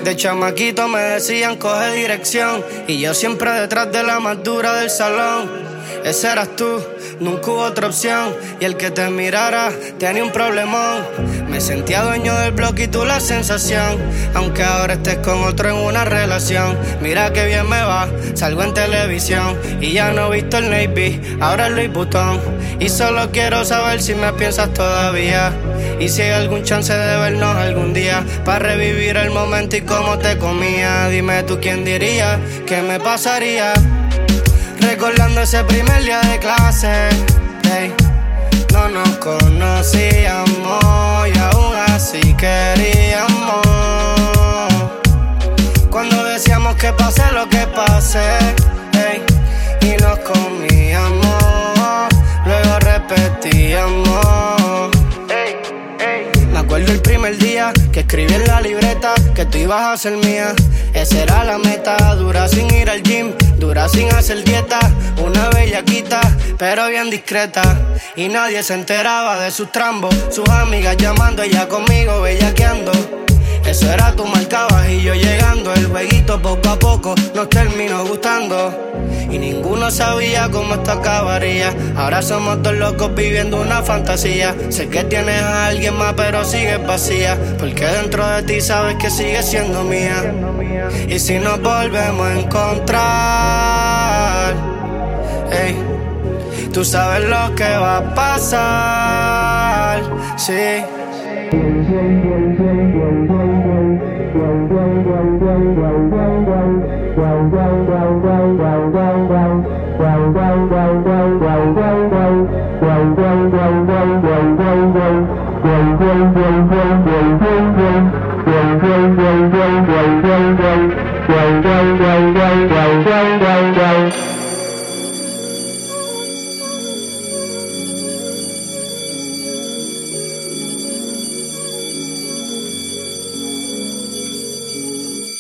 De chamaquito me decían coge dirección y yo siempre detrás de la más dura del salón. Ese eras tú, nunca hubo otra opción. Y el que te mirara tenía un problemón. Me sentía dueño del bloque y tú la sensación. Aunque ahora estés con otro en una relación. Mira que bien me va, salgo en televisión. Y ya no he visto el Navy, ahora es Louis Vuitton. Y solo quiero saber si me piensas todavía. Y si hay algún chance de vernos algún día. Para revivir el momento y cómo te comía. Dime tú quién diría, qué me pasaría recordando ese primer día de clase. Hey, no nos conocíamos y aún así queríamos. Cuando decíamos que pase lo que pase, hey, y nos comíamos, luego repetíamos. Hey, hey. Me acuerdo el primer día que escribí en la libreta que tú ibas a ser mía. Esa era la meta, dura sin ir al gym, dura sin hacer dieta, una bellaquita, pero bien discreta. Y nadie se enteraba de sus trambos, sus amigas llamando, ella conmigo bellaqueando. Eso era tú marcabas y yo llegando. El jueguito poco a poco nos terminó gustando. Y ninguno sabía cómo esto acabaría. Ahora somos dos locos viviendo una fantasía. Sé que tienes a alguien más pero sigues vacía, porque dentro de ti sabes que sigues siendo mía. Y si nos volvemos a encontrar, hey, tú sabes lo que va a pasar, sí.